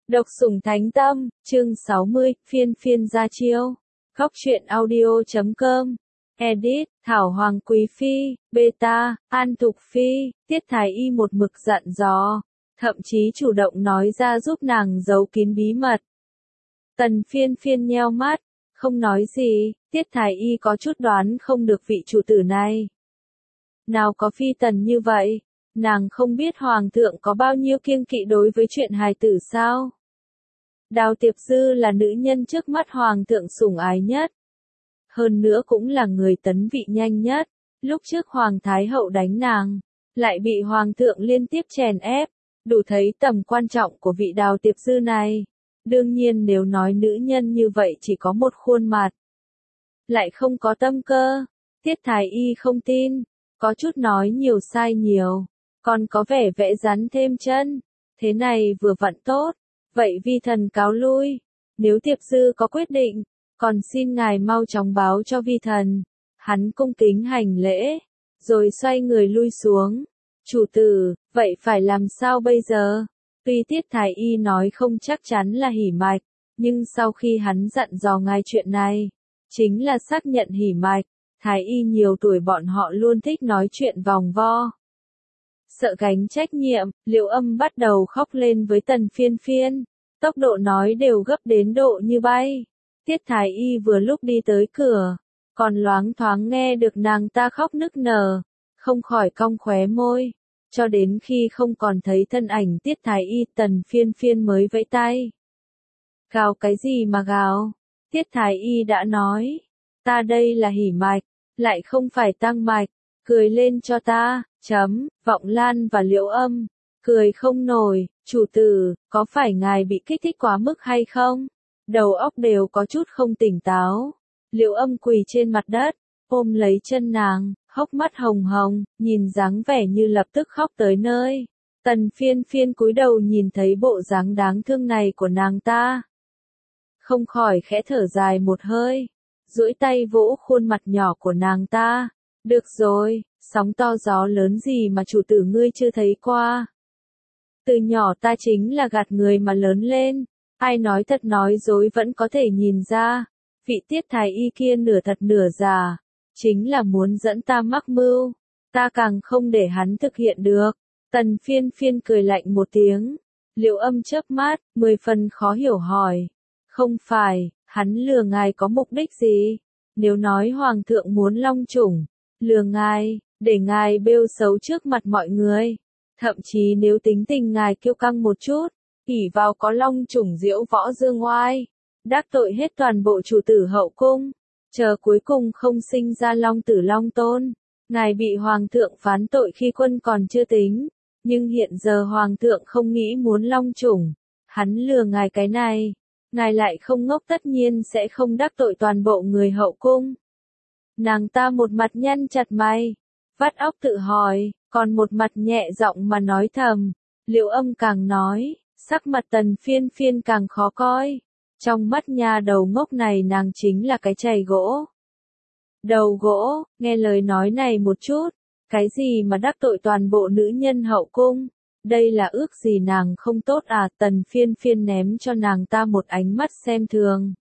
Độc sủng thánh tâm, chương 60, phiên phiên ra chiêu. Góc truyện audio.com. Edit, Thảo Hoàng Quý Phi, Beta, An Thục Phi, Tiết Thái Y một mực dặn dò, thậm chí chủ động nói ra giúp nàng giấu kín bí mật. Tần phiên phiên nheo mắt, không nói gì, Tiết Thái Y có chút đoán không được vị chủ tử này. Nào có phi tần như vậy, nàng không biết hoàng thượng có bao nhiêu kiêng kỵ đối với chuyện hài tử sao? Đào Tiệp Dư là nữ nhân trước mắt hoàng thượng sủng ái nhất. Hơn nữa cũng là người tấn vị nhanh nhất. Lúc trước hoàng thái hậu đánh nàng, lại bị hoàng thượng liên tiếp chèn ép, đủ thấy tầm quan trọng của vị Đào Tiệp Dư này. Đương nhiên nếu nói nữ nhân như vậy chỉ có một khuôn mặt, lại không có tâm cơ, Tiết Thái Y không tin, có chút nói nhiều sai nhiều, còn có vẻ vẽ rắn thêm chân, thế này vừa vặn tốt. Vậy vi thần cáo lui, nếu Tiệp Dư có quyết định, còn xin ngài mau chóng báo cho vi thần. Hắn cung kính hành lễ, rồi xoay người lui xuống. Chủ tử, vậy phải làm sao bây giờ? Tuy Tiết Thái Y nói không chắc chắn là hỉ mạch, nhưng sau khi hắn dặn dò ngài chuyện này, chính là xác nhận hỉ mạch. Thái Y nhiều tuổi bọn họ luôn thích nói chuyện vòng vo. Sợ gánh trách nhiệm, Liệu Âm bắt đầu khóc lên với Tần phiên phiên, tốc độ nói đều gấp đến độ như bay. Tiết Thái Y vừa lúc đi tới cửa, còn loáng thoáng nghe được nàng ta khóc nức nở, không khỏi cong khóe môi, cho đến khi không còn thấy thân ảnh Tiết Thái Y, Tần phiên phiên mới vẫy tay. Gào cái gì mà gào? Tiết Thái Y đã nói, ta đây là hỉ mạch, lại không phải tăng mạch, cười lên cho ta. Vọng Lan và Liệu Âm cười không nổi. Chủ tử, có phải ngài bị kích thích quá mức hay không? Đầu óc đều có chút không tỉnh táo. Liệu Âm quỳ trên mặt đất, ôm lấy chân nàng, hốc mắt hồng hồng, nhìn dáng vẻ như lập tức khóc tới nơi. Tần phiên phiên cúi đầu nhìn thấy bộ dáng đáng thương này của nàng ta, không khỏi khẽ thở dài một hơi, duỗi tay vỗ khuôn mặt nhỏ của nàng ta. Được rồi, sóng to gió lớn gì mà chủ tử ngươi chưa thấy qua. Từ nhỏ ta chính là gạt người mà lớn lên, ai nói thật nói dối vẫn có thể nhìn ra. Vị Tiết Thái Y kia nửa thật nửa giả, chính là muốn dẫn ta mắc mưu, ta càng không để hắn thực hiện được. Tần phiên phiên cười lạnh một tiếng, Liệu Âm chớp mắt, 10 phần khó hiểu hỏi, không phải, hắn lừa ngài có mục đích gì? Nếu nói hoàng thượng muốn long chủng, lừa ngài, để ngài bêu xấu trước mặt mọi người. Thậm chí nếu tính tình ngài kiêu căng một chút, ỷ vào có long chủng diễu võ dương oai, đắc tội hết toàn bộ chủ tử hậu cung, chờ cuối cùng không sinh ra long tử long tôn. Ngài bị hoàng thượng phán tội khi quân còn chưa tính, nhưng hiện giờ hoàng thượng không nghĩ muốn long chủng, hắn lừa ngài cái này, ngài lại không ngốc tất nhiên sẽ không đắc tội toàn bộ người hậu cung. Nàng ta một mặt nhăn chặt mày, vắt óc tự hỏi, còn một mặt nhẹ giọng mà nói thầm. Liệu Âm càng nói, sắc mặt Tần phiên phiên càng khó coi. Trong mắt nhà đầu ngốc này nàng chính là cái chày gỗ. Đầu gỗ, nghe lời nói này một chút, cái gì mà đắc tội toàn bộ nữ nhân hậu cung, đây là ước gì nàng không tốt à? Tần phiên phiên ném cho nàng ta một ánh mắt xem thường.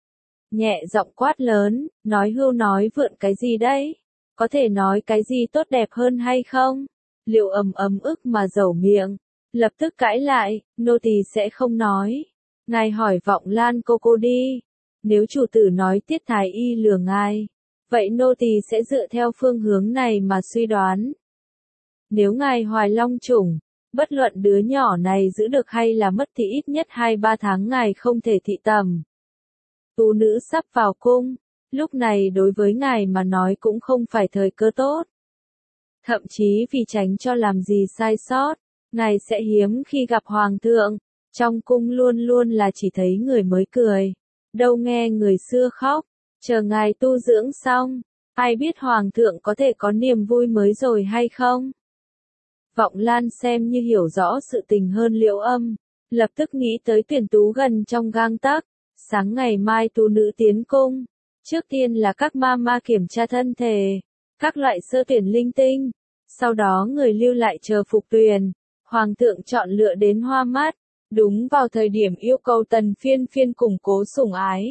Nhẹ giọng quát lớn, nói hưu nói vượn cái gì đấy? Có thể nói cái gì tốt đẹp hơn hay không? Liệu ấm ức mà dẩu miệng, lập tức cãi lại, nô tỳ sẽ không nói. Ngài hỏi Vọng Lan cô đi. Nếu chủ tử nói Tiết Thái Y lừa ngài, vậy nô tỳ sẽ dựa theo phương hướng này mà suy đoán. Nếu ngài hoài long chủng, bất luận đứa nhỏ này giữ được hay là mất thì ít nhất 2-3 tháng ngài không thể thị tầm. Tú nữ sắp vào cung, lúc này đối với ngài mà nói cũng không phải thời cơ tốt. Thậm chí vì tránh cho làm gì sai sót, ngài sẽ hiếm khi gặp hoàng thượng, trong cung luôn luôn là chỉ thấy người mới cười, đâu nghe người xưa khóc, chờ ngài tu dưỡng xong, ai biết hoàng thượng có thể có niềm vui mới rồi hay không. Vọng Lan xem như hiểu rõ sự tình hơn Liệu Âm, lập tức nghĩ tới tuyển tú gần trong gang tấc. Sáng ngày mai tú nữ tiến cung, trước tiên là các ma kiểm tra thân thể, các loại sơ tuyển linh tinh, sau đó người lưu lại chờ phục tuyển, hoàng thượng chọn lựa đến hoa mắt, Đúng vào thời điểm yêu cầu Tần Phiên Phiên củng cố sủng ái,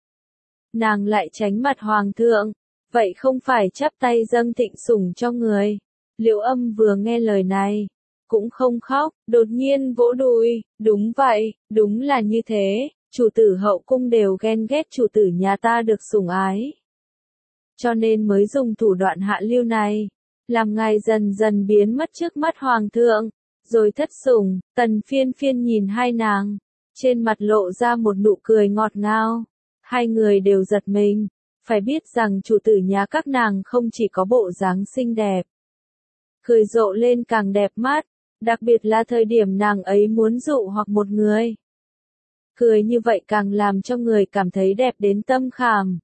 nàng lại tránh mặt hoàng thượng, vậy không phải chắp tay dâng thịnh sủng cho người. Liễu Âm vừa nghe lời này, cũng không khóc, đột nhiên vỗ đùi, đúng vậy, đúng là như thế, chủ tử hậu cung đều ghen ghét chủ tử nhà ta được sủng ái. Cho nên mới dùng thủ đoạn hạ lưu này, làm ngài dần dần biến mất trước mắt hoàng thượng, rồi thất sủng. Tần Phiên Phiên nhìn hai nàng, trên mặt lộ ra một nụ cười ngọt ngào. Hai người đều giật mình, phải biết rằng chủ tử nhà các nàng không chỉ có bộ dáng xinh đẹp, cười rộ lên càng đẹp mắt, đặc biệt là thời điểm nàng ấy muốn dụ hoặc một người. Cười như vậy càng làm cho người cảm thấy đẹp đến tâm khảm.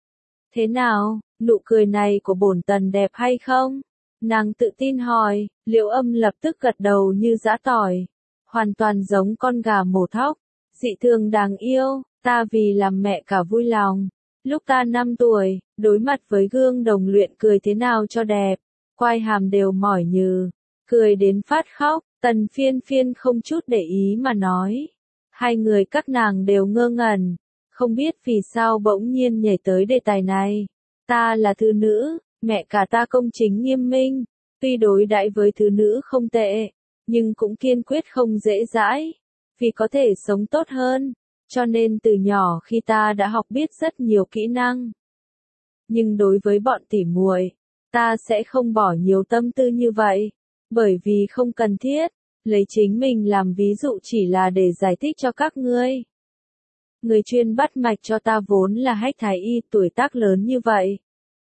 Thế nào, nụ cười này của bổn tần đẹp hay không? Nàng tự tin hỏi. Liễu Âm lập tức gật đầu như giã tỏi. Hoàn toàn giống con gà mổ thóc, dị thường đáng yêu, ta vì làm mẹ cả vui lòng. Lúc ta 5 tuổi, đối mặt với gương đồng luyện cười thế nào cho đẹp, quai hàm đều mỏi nhừ, cười đến phát khóc. Tần Phiên Phiên không chút để ý mà nói. Hai người các nàng đều ngơ ngẩn, không biết vì sao bỗng nhiên nhảy tới đề tài này. Ta là thứ nữ, mẹ cả ta công chính nghiêm minh, tuy đối đãi với thứ nữ không tệ, nhưng cũng kiên quyết không dễ dãi, vì có thể sống tốt hơn, cho nên từ nhỏ khi ta đã học biết rất nhiều kỹ năng. Nhưng đối với bọn tỉ muội, ta sẽ không bỏ nhiều tâm tư như vậy, bởi vì không cần thiết, lấy chính mình làm ví dụ chỉ là để giải thích cho các ngươi. Người chuyên bắt mạch cho ta vốn là Hách Thái Y tuổi tác lớn như vậy.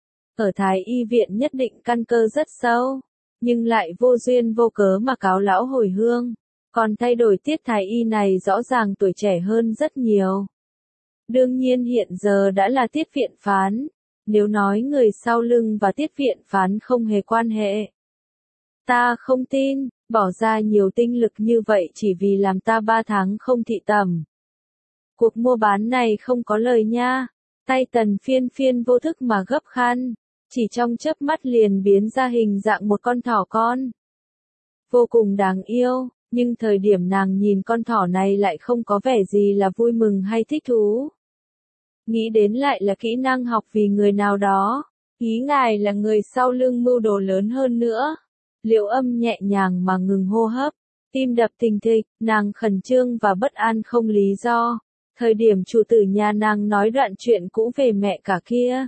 Ở Thái Y viện nhất định căn cơ rất sâu, nhưng lại vô duyên vô cớ mà cáo lão hồi hương. Còn thay đổi Tiết Thái Y này rõ ràng tuổi trẻ hơn rất nhiều. Đương nhiên hiện giờ đã là Tiết viện phán, nếu nói người sau lưng và Tiết viện phán không hề quan hệ. Ta không tin, bỏ ra nhiều tinh lực như vậy chỉ vì làm ta 3 tháng không thị tẩm. Cuộc mua bán này không có lời nha. Tay Tần Phiên Phiên vô thức mà gấp khăn, chỉ trong chớp mắt liền biến ra hình dạng một con thỏ con. Vô cùng đáng yêu, nhưng thời điểm nàng nhìn con thỏ này lại không có vẻ gì là vui mừng hay thích thú. Nghĩ đến lại là kỹ năng học vì người nào đó, ý ngài là người sau lưng mưu đồ lớn hơn nữa. Liễu Âm nhẹ nhàng mà ngừng hô hấp, tim đập thình thịch, nàng khẩn trương và bất an không lý do. Thời điểm chủ tử nhà nàng nói đoạn chuyện cũ về mẹ cả kia,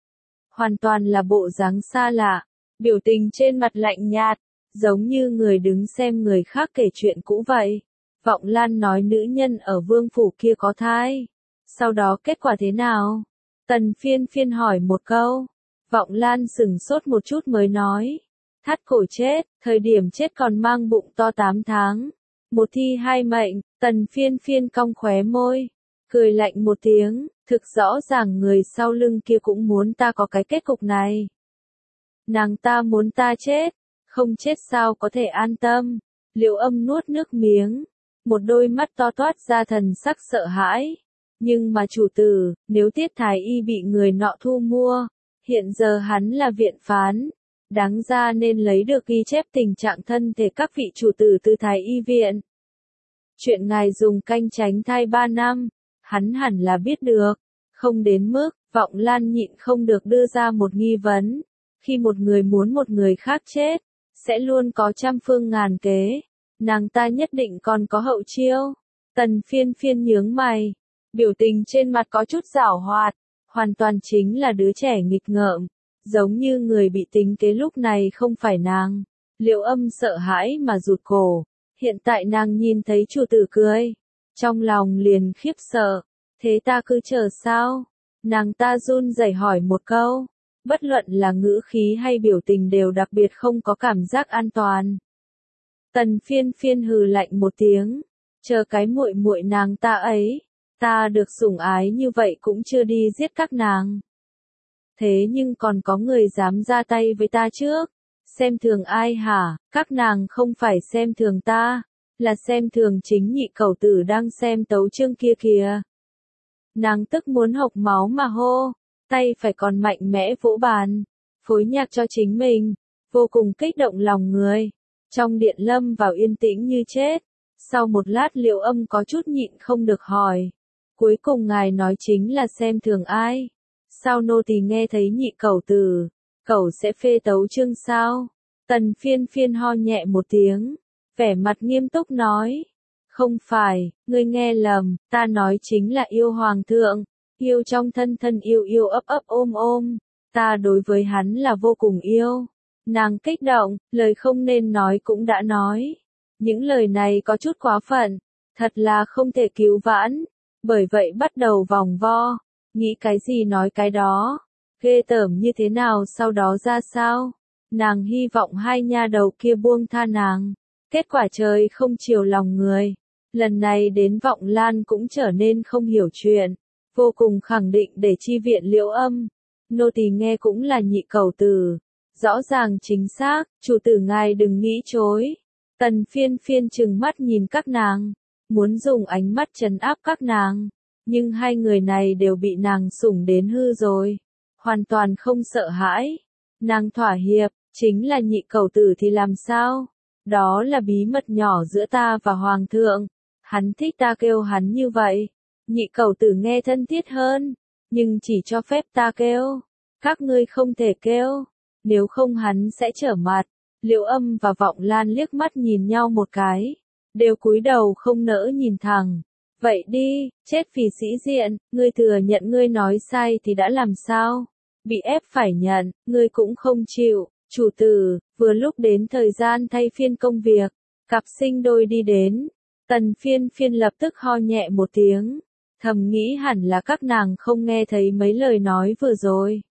hoàn toàn là bộ dáng xa lạ, biểu tình trên mặt lạnh nhạt, giống như người đứng xem người khác kể chuyện cũ vậy. Vọng Lan nói nữ nhân ở vương phủ kia có thai. Sau đó kết quả thế nào? Tần Phiên Phiên hỏi một câu. Vọng Lan sững sốt một chút mới nói. Thắt cổ chết, thời điểm chết còn mang bụng to 8 tháng. Một thi hai mệnh. Tần Phiên Phiên cong khóe môi, cười lạnh một tiếng, thực rõ ràng người sau lưng kia cũng muốn ta có cái kết cục này. Nàng ta muốn ta chết, không chết sao có thể an tâm. Liễu Âm nuốt nước miếng, một đôi mắt to toát ra thần sắc sợ hãi. Nhưng mà chủ tử, nếu Tiết Thái Y bị người nọ thu mua, hiện giờ hắn là viện phán, đáng ra nên lấy được ghi chép tình trạng thân thể các vị chủ tử từ Thái Y viện. Chuyện ngài dùng canh tránh thai 3 năm, hắn hẳn là biết được, không đến mức. Vọng Lan nhịn không được đưa ra một nghi vấn. Khi một người muốn một người khác chết, sẽ luôn có trăm phương ngàn kế. Nàng ta nhất định còn có hậu chiêu. Tần Phiên Phiên nhướng mày, biểu tình trên mặt có chút giảo hoạt, hoàn toàn chính là đứa trẻ nghịch ngợm, giống như người bị tính kế lúc này không phải nàng. Liễu Âm sợ hãi mà rụt cổ, hiện tại nàng nhìn thấy chủ tử cười, trong lòng liền khiếp sợ. Thế ta cứ chờ sao? Nàng ta run rẩy hỏi một câu, bất luận là ngữ khí hay biểu tình đều đặc biệt không có cảm giác an toàn. Tần Phiên Phiên hừ lạnh một tiếng, chờ cái muội muội nàng ta ấy, ta được sủng ái như vậy cũng chưa đi giết các nàng. Thế nhưng còn có người dám ra tay với ta trước, xem thường ai hả? Các nàng không phải xem thường ta, là xem thường chính nhị cẩu tử đang xem tấu chương kia kìa. Nàng tức muốn hộc máu mà hô, tay phải còn mạnh mẽ vỗ bàn, phối nhạc cho chính mình, vô cùng kích động lòng người. Trong điện lâm vào yên tĩnh như chết, Sau một lát Liễu Âm có chút nhịn không được hỏi. Cuối cùng ngài nói chính là xem thường ai? Sao nô tỳ nghe thấy nhị cẩu tử, cẩu sẽ phê tấu chương sao? Tần Phiên Phiên ho nhẹ một tiếng, vẻ mặt nghiêm túc nói. Không phải, ngươi nghe lầm, ta nói chính là yêu hoàng thượng, yêu trong thân thân yêu yêu ấp ấp ôm ôm, ta đối với hắn là vô cùng yêu. Nàng kích động, lời không nên nói cũng đã nói. Những lời này có chút quá phận, thật là không thể cứu vãn, bởi vậy bắt đầu vòng vo, nghĩ cái gì nói cái đó, ghê tởm như thế nào sau đó ra sao. Nàng hy vọng hai nha đầu kia buông tha nàng, kết quả trời không chiều lòng người. Lần này đến Vọng Lan cũng trở nên không hiểu chuyện, vô cùng khẳng định để chi viện Liễu Âm. Nô tỳ nghe cũng là nhị cẩu tử, rõ ràng chính xác, chủ tử ngài đừng nghĩ chối. Tần Phiên Phiên trừng mắt nhìn các nàng, muốn dùng ánh mắt trấn áp các nàng, nhưng hai người này đều bị nàng sủng đến hư rồi, hoàn toàn không sợ hãi. Nàng thỏa hiệp, chính là nhị cẩu tử thì làm sao? Đó là bí mật nhỏ giữa ta và hoàng thượng. Hắn thích ta kêu hắn như vậy. Nhị cẩu tử nghe thân thiết hơn, nhưng chỉ cho phép ta kêu. Các ngươi không thể kêu, nếu không hắn sẽ trở mặt. Liễu Âm và Vọng Lan liếc mắt nhìn nhau một cái, đều cúi đầu không nỡ nhìn thẳng. Vậy đi, chết vì sĩ diện, ngươi thừa nhận ngươi nói sai thì đã làm sao? Bị ép phải nhận, ngươi cũng không chịu. Chủ tử, vừa lúc đến thời gian thay phiên công việc, cặp sinh đôi đi đến. Tần Phiên Phiên lập tức ho nhẹ một tiếng, thầm nghĩ hẳn là các nàng không nghe thấy mấy lời nói vừa rồi.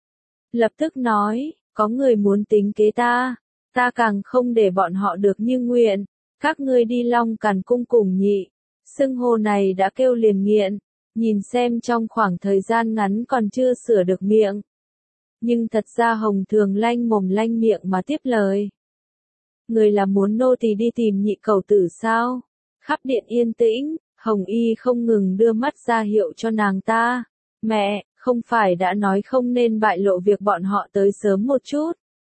Lập tức nói, có người muốn tính kế ta, ta càng không để bọn họ được như nguyện, các ngươi đi Long Càn cung cùng nhị. Xưng hô này đã kêu liền nghiện, nhìn xem trong khoảng thời gian ngắn còn chưa sửa được miệng. Nhưng thật ra Hồng Thường lanh mồm lanh miệng mà tiếp lời. Người là muốn nô tỳ đi tìm nhị cẩu tử sao? Khắp điện yên tĩnh, Hồng Y không ngừng đưa mắt ra hiệu cho nàng ta. Mẹ, không phải đã nói không nên bại lộ việc bọn họ tới sớm một chút.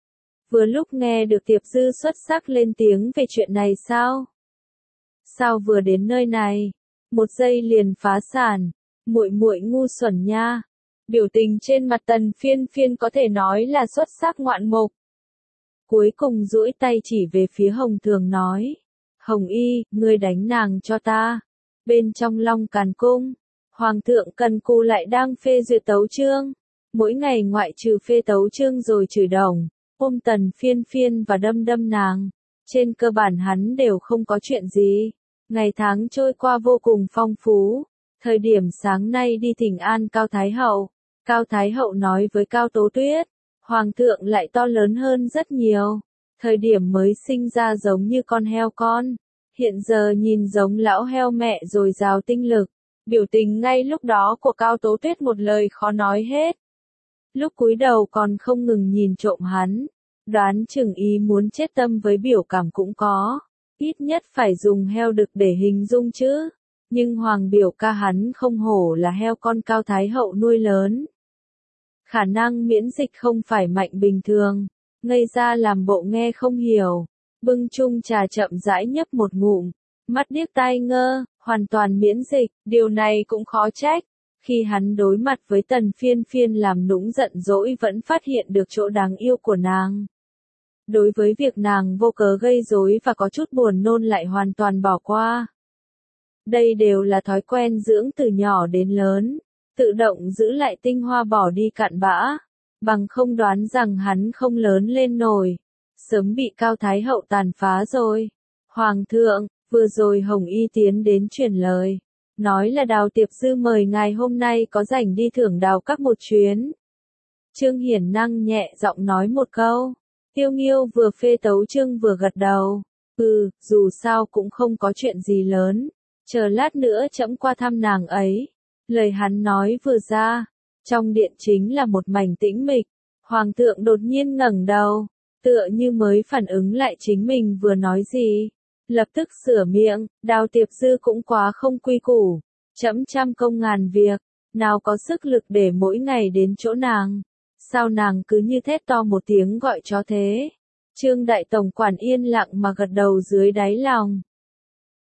Vừa lúc nghe được Tiệp Dư xuất sắc lên tiếng về chuyện này sao? Sao vừa đến nơi này, một giây liền phá sản, muội muội ngu xuẩn nha. Biểu tình trên mặt Tần Phiên Phiên có thể nói là xuất sắc ngoạn mục. Cuối cùng duỗi tay chỉ về phía Hồng Thường nói. Hồng Y, ngươi đánh nàng cho ta. Bên trong Long Càn cung, Hoàng thượng Cần Cù lại đang phê duyệt tấu chương. Mỗi ngày ngoại trừ phê tấu chương rồi chửi đồng, ôm Tần Phiên Phiên và đâm đâm nàng. Trên cơ bản hắn đều không có chuyện gì. Ngày tháng trôi qua vô cùng phong phú. Thời điểm sáng nay đi thỉnh an Cao Thái Hậu. Cao Thái Hậu nói với Cao Tố Tuyết, Hoàng thượng lại to lớn hơn rất nhiều. Thời điểm mới sinh ra giống như con heo con, hiện giờ nhìn giống lão heo mẹ dồi dào tinh lực. Biểu tình ngay lúc đó của Cao Tố Tuyết một lời khó nói hết. Lúc cúi đầu còn không ngừng nhìn trộm hắn, đoán chừng ý muốn chết tâm với biểu cảm cũng có. Ít nhất phải dùng heo đực để hình dung chứ. Nhưng Hoàng biểu ca hắn không hổ là heo con Cao Thái Hậu nuôi lớn. Khả năng miễn dịch không phải mạnh bình thường, ngây ra làm bộ nghe không hiểu, bưng chung trà chậm rãi nhấp một ngụm, mắt điếc tai ngơ, hoàn toàn miễn dịch, điều này cũng khó trách. Khi hắn đối mặt với Tần Phiên Phiên làm nũng giận dỗi vẫn phát hiện được chỗ đáng yêu của nàng. Đối với việc nàng vô cớ gây rối và có chút buồn nôn lại hoàn toàn bỏ qua. Đây đều là thói quen dưỡng từ nhỏ đến lớn. Tự động giữ lại tinh hoa bỏ đi cạn bã, bằng không đoán rằng hắn không lớn lên nổi, sớm bị Cao Thái Hậu tàn phá rồi. Hoàng thượng, vừa rồi Hồng Y tiến đến truyền lời, nói là Đào Tiệp Dư mời ngài hôm nay có rảnh đi thưởng Đào các một chuyến. Trương Hiển Năng nhẹ giọng nói một câu, Tiêu Nghiêu vừa phê tấu chương vừa gật đầu, dù sao cũng không có chuyện gì lớn, chờ lát nữa trẫm qua thăm nàng ấy. Lời hắn nói vừa ra, trong điện chính là một mảnh tĩnh mịch. Hoàng thượng đột nhiên ngẩng đầu, tựa như mới phản ứng lại chính mình vừa nói gì. Lập tức sửa miệng, Đào Tiệp Dư cũng quá không quy củ. Trẫm trăm công ngàn việc, nào có sức lực để mỗi ngày đến chỗ nàng. Sao nàng cứ như thét to một tiếng gọi cho thế? Trương Đại Tổng quản yên lặng mà gật đầu dưới đáy lòng.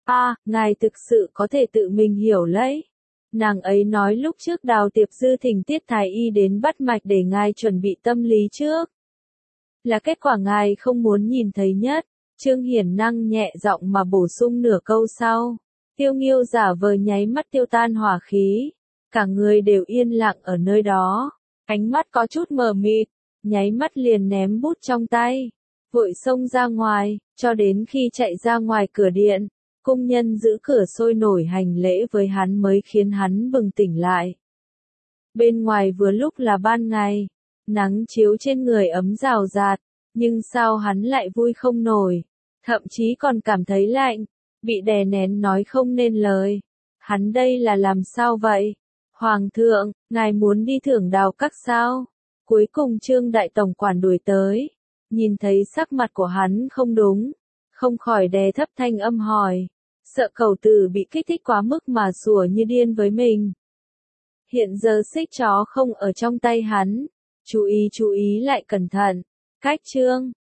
Ngài thực sự có thể tự mình hiểu lấy. Nàng ấy nói lúc trước Đào Tiệp Dư thỉnh Tiết Thái Y đến bắt mạch để ngài chuẩn bị tâm lý trước. Là kết quả ngài không muốn nhìn thấy nhất. Trương Hiển Năng nhẹ giọng mà bổ sung nửa câu sau. Tiêu Nghiêu giả vờ nháy mắt tiêu tan hỏa khí. Cả người đều yên lặng ở nơi đó. Ánh mắt có chút mờ mịt. Nháy mắt liền ném bút trong tay. Vội xông ra ngoài, cho đến khi chạy ra ngoài cửa điện. Cung nhân giữ cửa sôi nổi hành lễ với hắn mới khiến hắn bừng tỉnh lại. Bên ngoài vừa lúc là ban ngày. Nắng chiếu trên người ấm rào rạt. Nhưng sao hắn lại vui không nổi. Thậm chí còn cảm thấy lạnh. Bị đè nén nói không nên lời. Hắn đây là làm sao vậy? Hoàng thượng, ngài muốn đi thưởng đào các sao? Cuối cùng Trương Đại Tổng quản đuổi tới. Nhìn thấy sắc mặt của hắn không đúng. Không khỏi đè thấp thanh âm hỏi. Sợ cầu tử bị kích thích quá mức mà sủa như điên với mình. Hiện giờ xích chó không ở trong tay hắn. Chú ý lại cẩn thận. Cách Trương